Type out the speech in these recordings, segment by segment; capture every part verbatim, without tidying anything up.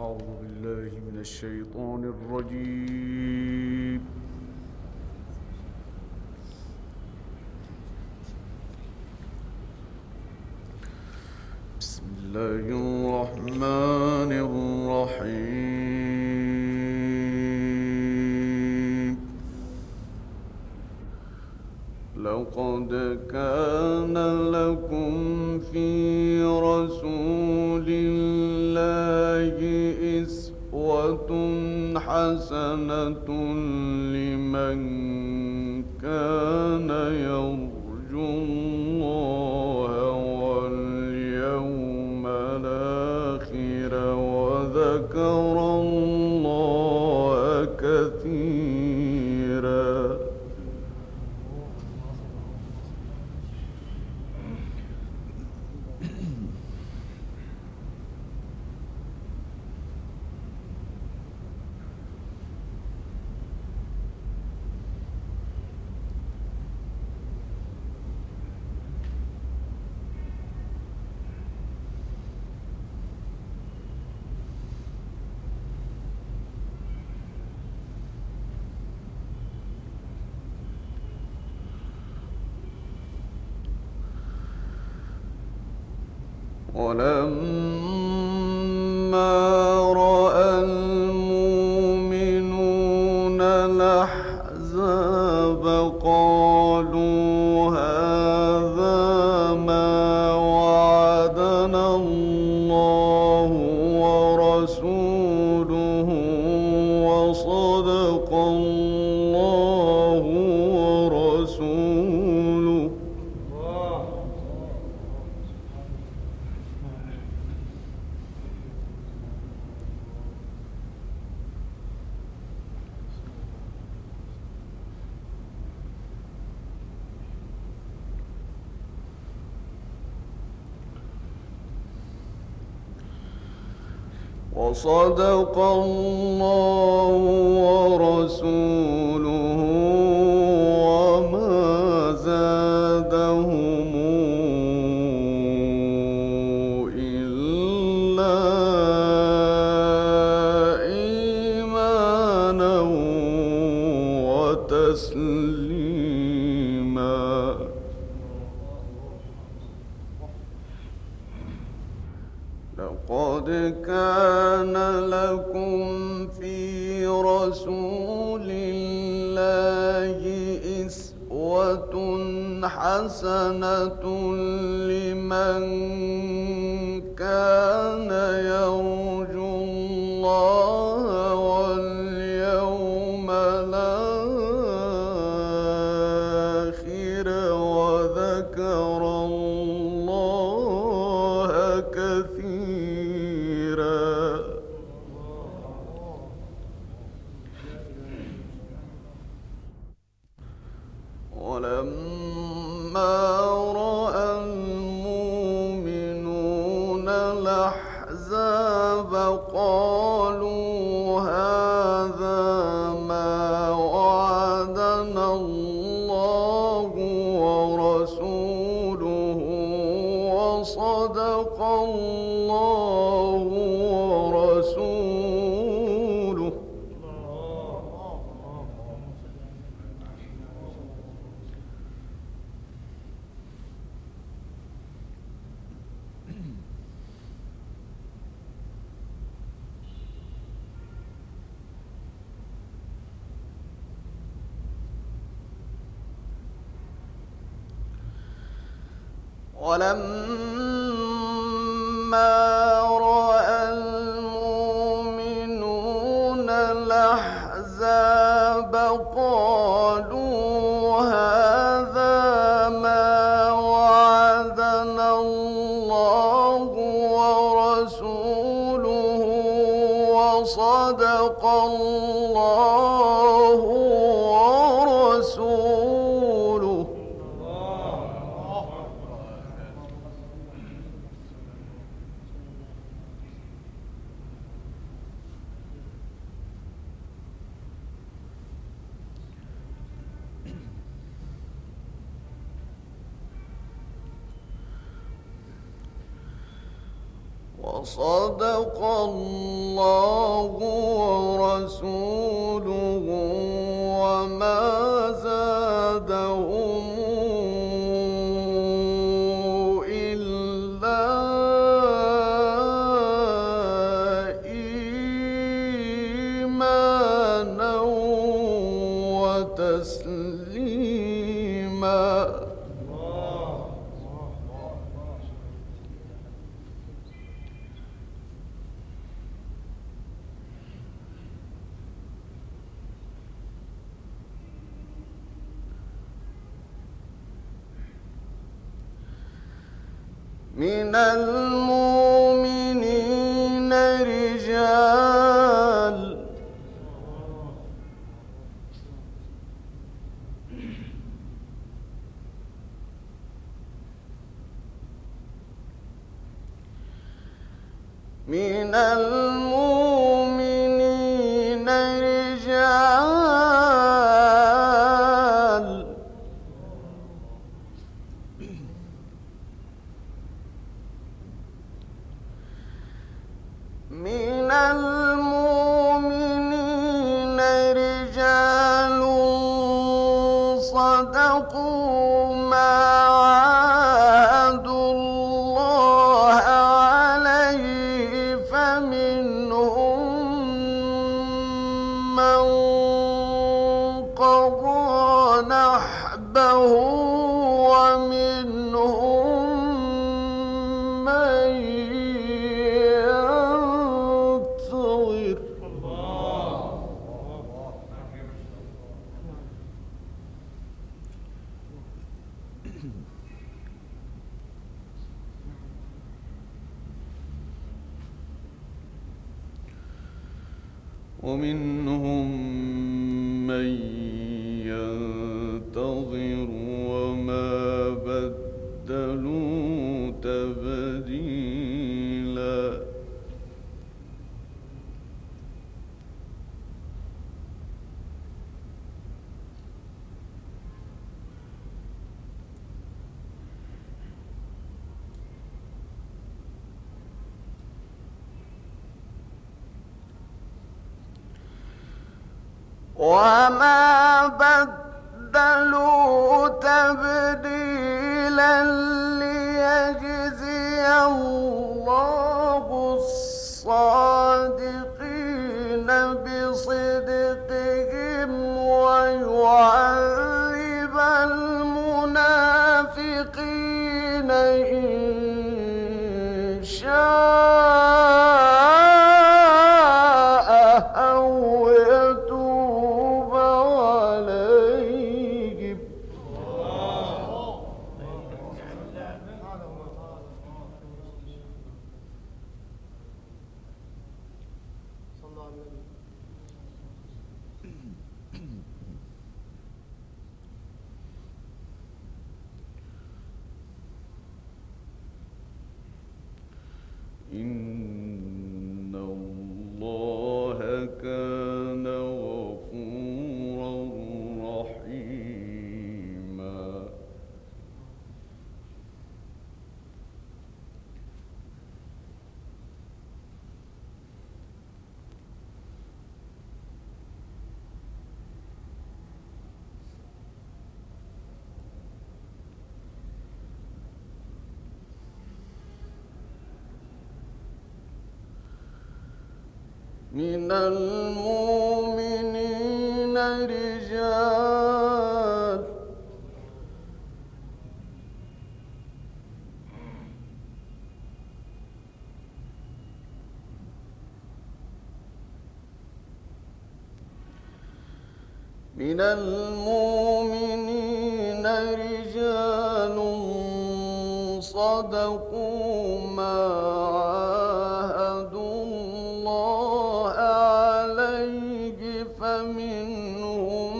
أعوذ بالله من الشيطان الرجيم. بسم الله الرحمن الرحيم. لقد كان لكم في رسول الله أسوة حسنة لمن كان يرجو الله واليوم الآخر وذكر الله كثيرا. ولما رأى المؤمنون الأحزاب قالوا هذا ما وعدنا الله ورسوله وصدق الله ورسوله. وصدق الله ورسوله وما زادهم إلا إيمانا وتسليما. لقد كان لكم في رسول الله أسوة حسنة لمن كان يرجو الله واليوم الآخر وذكر الله كثيرا. ولما رأى المؤمنون الأحزاب قالوا هذا ما وعدنا الله ورسوله وصدق الله ورسوله. ولما رأى المؤمنون الأحزاب قالوا هذا ما وعدنا الله ورسوله وصدق الله ورسوله. وصدق الله ورسوله وما زادهم إلا إيمانا وتسليما. من المؤمنين رجال من المؤمنين رجال من المؤمنين رجال صدقوا ما عاهدوا الله عليه فمنهم من قضى نحبه ومنهم من ينتظر. ومنهم من ينتظر وما بدلوا تبديلا. وما بدلوا تبديلا ليجزي الله الصادقين بصدقهم ويعذب المنافقين إن شاء أو يتوب عليهم. إن الله كان غفورا رحيما. من المؤمنين رجال من المؤمنين رجال صدقوا ما عاهدوا الله عليه فمنهم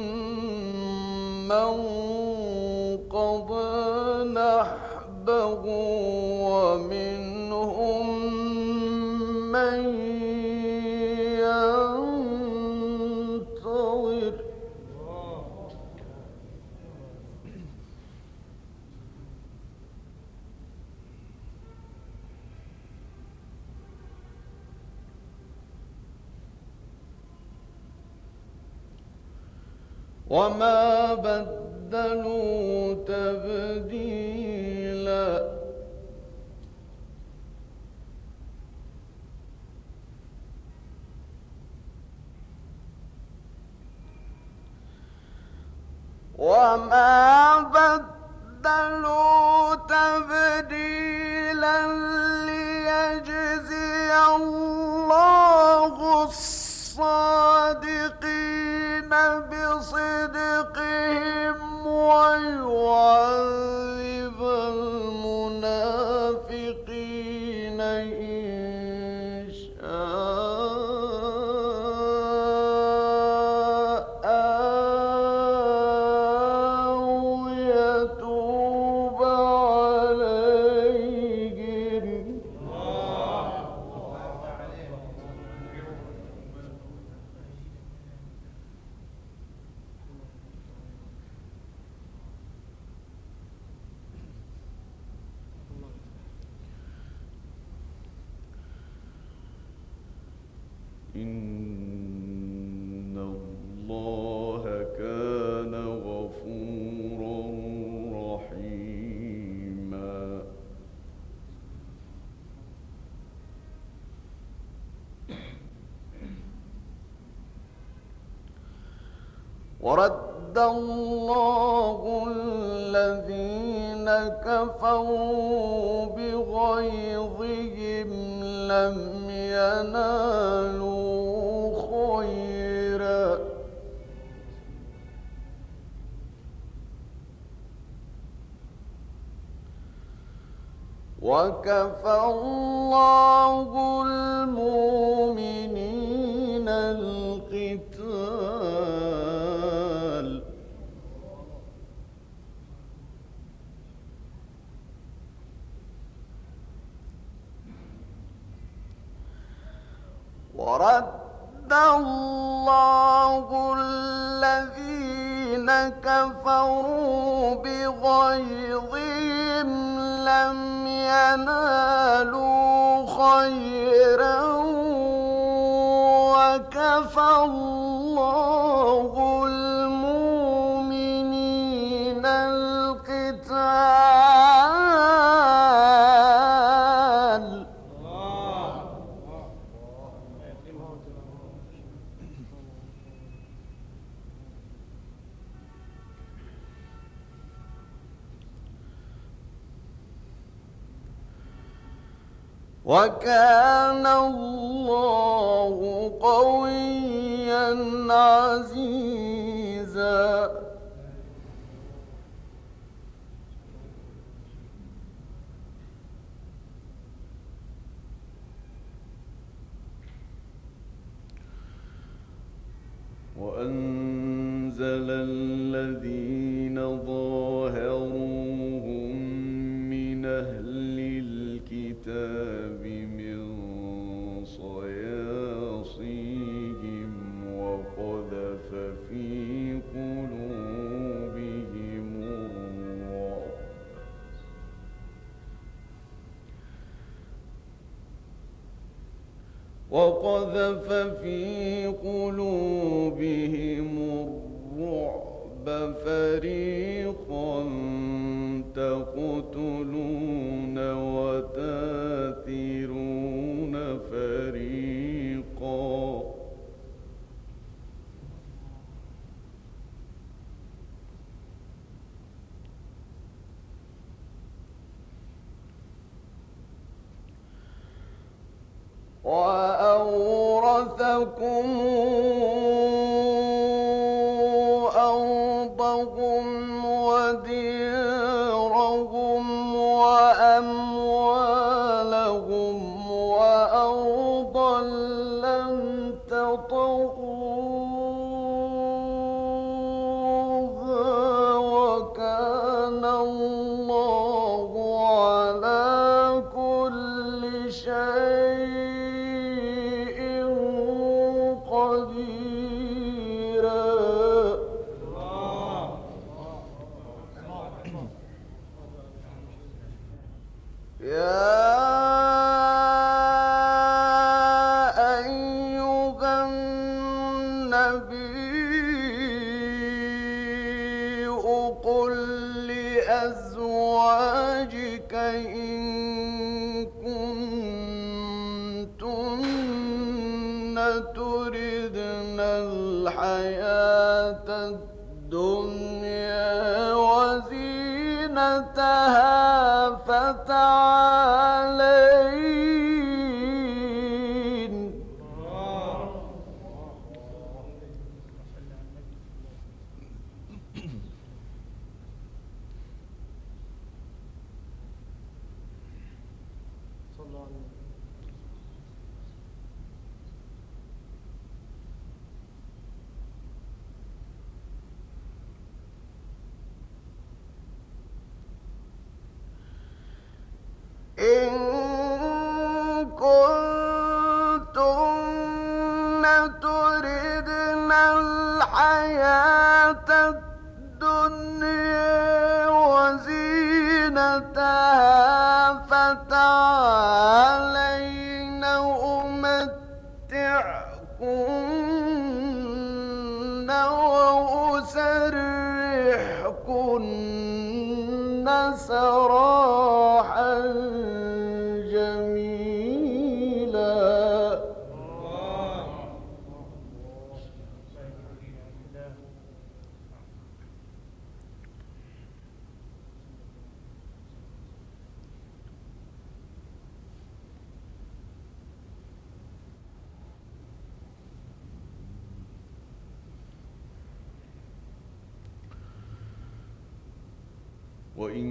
من قضى نحبه ومنهم من ينتظر. وما بدلوا تبديلا. وما بدلوا تبديلا ليجزي الله الصادقين بصدقهم ويعذب المنافقين إن شاء أو يتوب عليهم. إن الله كان غفورا رحيما. ورد الله الذين كفروا بغيظهم لم ينالوا خيرا وكفى الله المؤمنين القتال. ورد الله الذين كفروا بغيظهم لم ينالوا خيرا وكفى الله المؤمنين القتال. وكان الله قويا عزيزا. وأنزل الذين ظاهروهم من أهل الكتاب من صياصيهم وقذف في قلوبهم الرعب وقذف في قلوبهم الرعب فريقا تقتلون وتاثرون فريقا. وأورثكم أرضهم وديارهم وأموالهم وأرضا لم تطئوها وكان الله على كل شيء قديرا. يا أيها النبي تردن الحياة الدنيا وزينتها فتعالين. إن كنتن تردن الحياة الدنيا وزينتها فتعالين أمتعكن وأسرحكن سراحا جميلا. وإن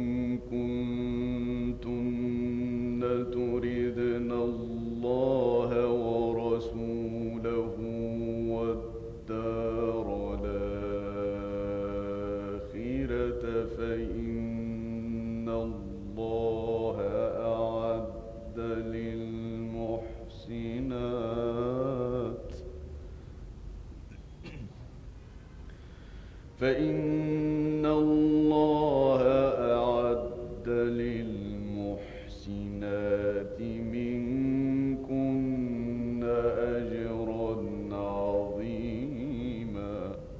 كنتن تردن الله ورسوله والدار الآخرة فإن الله أعد للمحسنات فإن الله أعد للمحسنات منكن أجرا عظيما.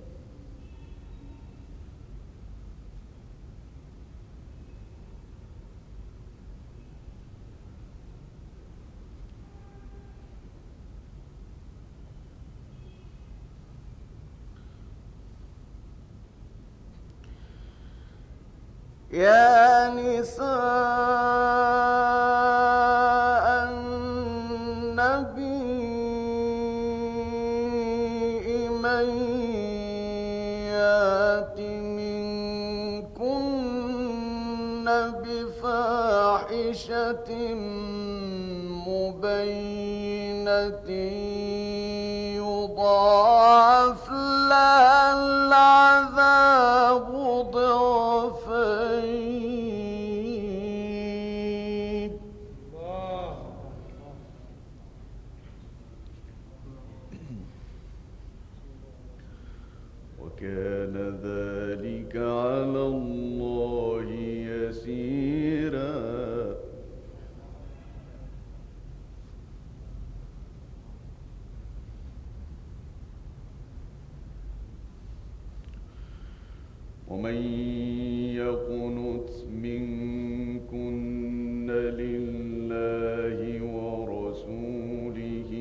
يا نساء النبي من يات منكن بفاحشة مبينة يضاعف لها العذاب ضعفين. وكان ذلك على الله يسيرا. ومن يقنت منكن لله ورسوله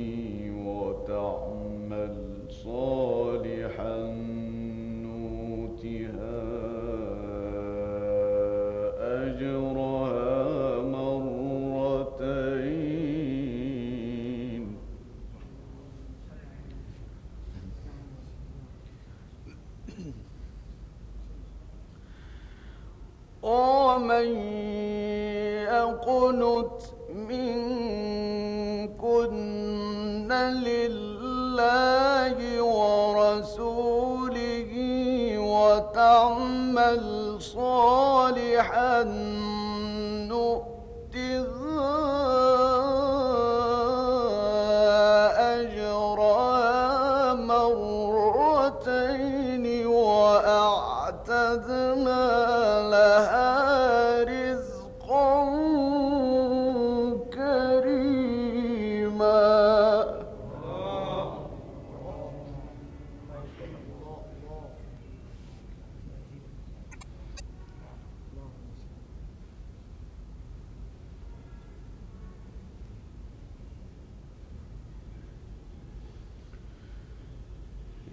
وتعمل صالحا نؤتها أجرها مرتين ومن يقنت منكن لله ورسوله وتعمل صالحا نؤتها أجرها مرتين وأعتدنا لها رزقا كريما.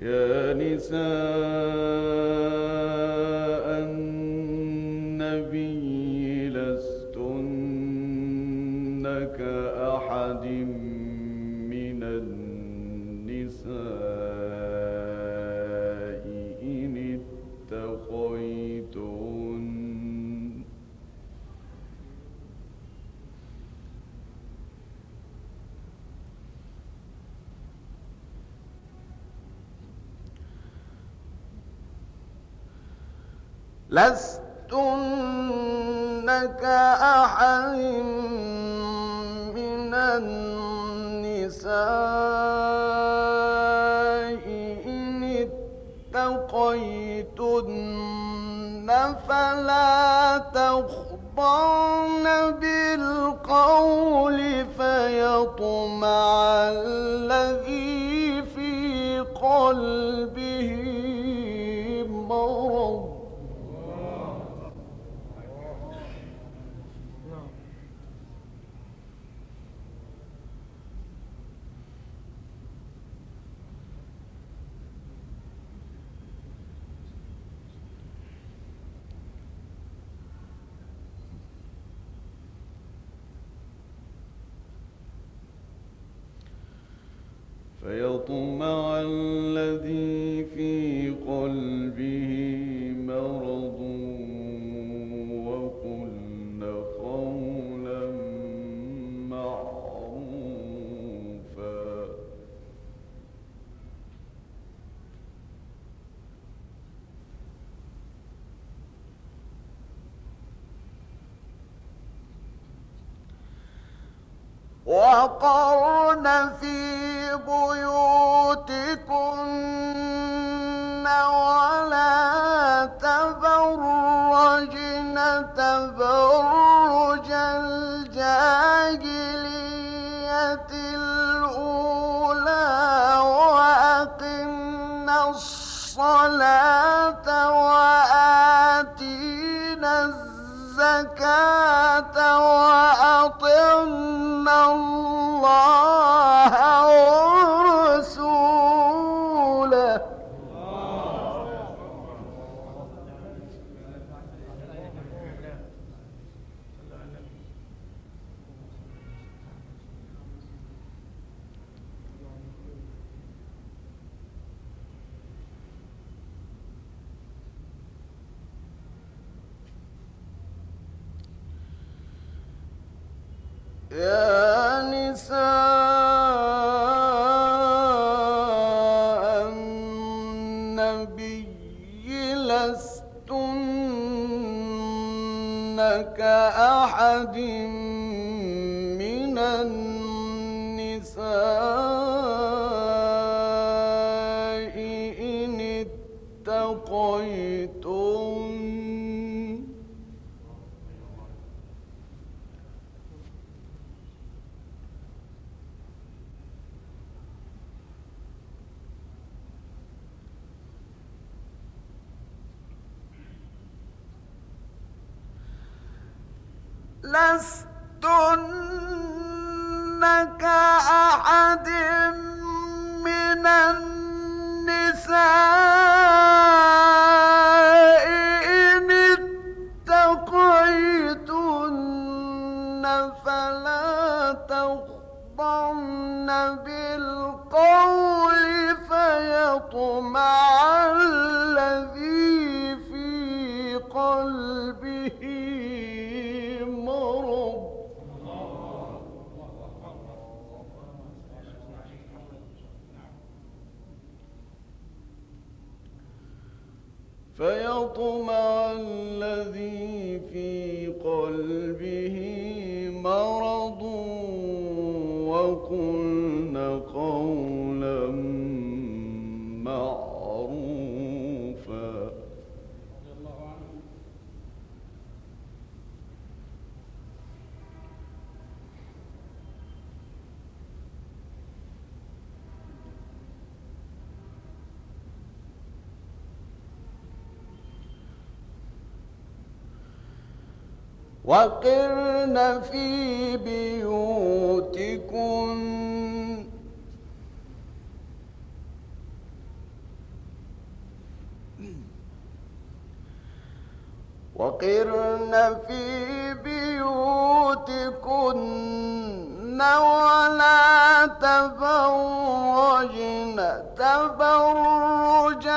يا نساء النبي لستن كأحد من النساء إن اتقيتن لستن كأحد من النساء إن اتقيتن فلا تخضعن بالقول فيطمع الذي في قلبه مرض فيطمع الذي في قلبه مرض وقلن قولا معروفا وقرن في بيوتكن ولا تبرجن تبرج الجاهلية الأولى وأقمنا الصلاة وآتينا الزكاة وأطعنا الله ورسوله يا نساء النبي لستن كأحد من النساء إن اتقيتن لستن كأحد من النساء إن اتقيتن فلا تخضعن بالقول فيطمع الذي في قلبه فيطمع الذي في قلبه مرض وقلن قولا معروفا وقرن في بيوتكن وقرن في بيوتكن ولا تبرجن تبرج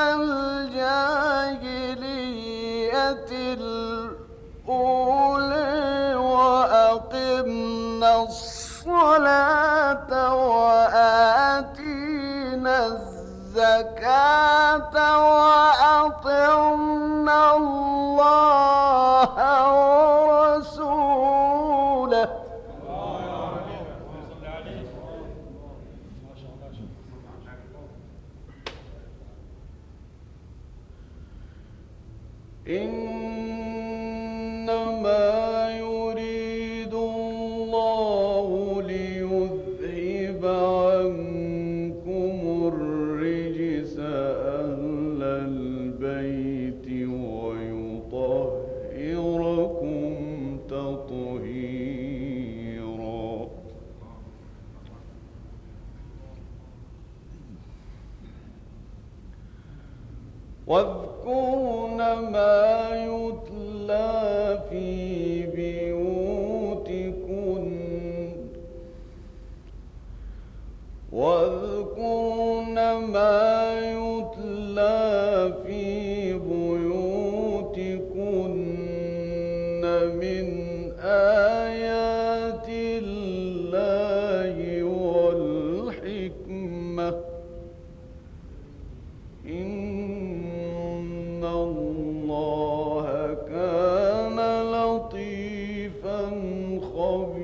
الجاهلية الأولى وأقمنا الصلاة وآتينا الزكاة وأطعنا الله ورسوله. إنما يريد الله ليذهب عنكم الرجس أهل البيت ويطهركم تطهيرا. واذكرن ما يتلى في بيوتكن واذكرن ما يتلى في بيوتكن من آيات الله والحكمة إن الله كان لطيفا خبيرا.